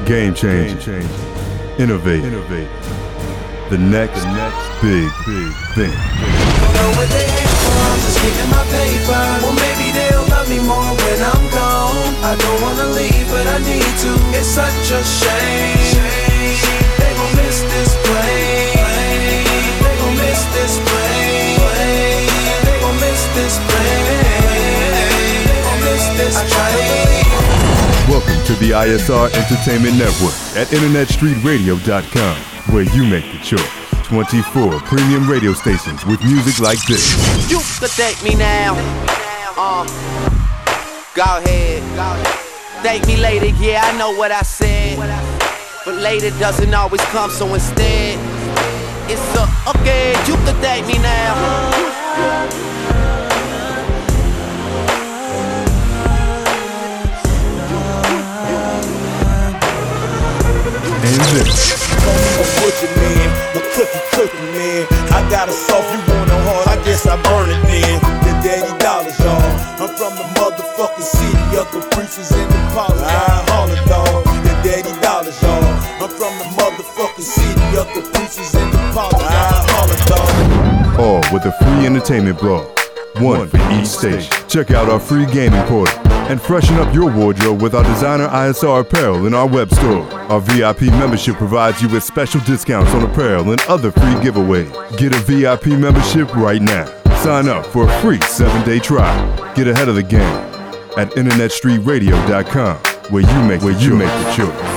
Game changing. Innovate. The next big thing. Know what they hate for, I'm just getting my paper. Well, maybe they'll love me more when I'm gone. I don't wanna leave, but I need to. It's such a shame. They gon' miss this plane. They gon' miss this plane. They gon' miss this plane. They gon' miss this train. Welcome to the ISR Entertainment Network at InternetStreetRadio.com, where you make the choice. 24 premium radio stations with music like this. You could thank me now. Go ahead. Thank me later, yeah, I know what I said. But later doesn't always come, so instead, it's okay, you could thank me now. And this. Butcher man, the cookie man. I got a soft, you want a hard, I guess I burn it then. The Daddy Dollars, y'all. I'm from the motherfucking city of the preachers and the power. I holler, dog. The Daddy Dollars, y'all. I'm from the motherfucking city of the preachers and the power. I holler, dog. All with a free entertainment blog. One for each station. Check out our free gaming portal and freshen up your wardrobe with our designer ISR apparel in our web store. Our VIP membership provides you with special discounts on apparel and other free giveaways. Get a VIP membership right now. Sign up for a free 7-day trial. Get ahead of the game at InternetStreetRadio.com, where you make the choice.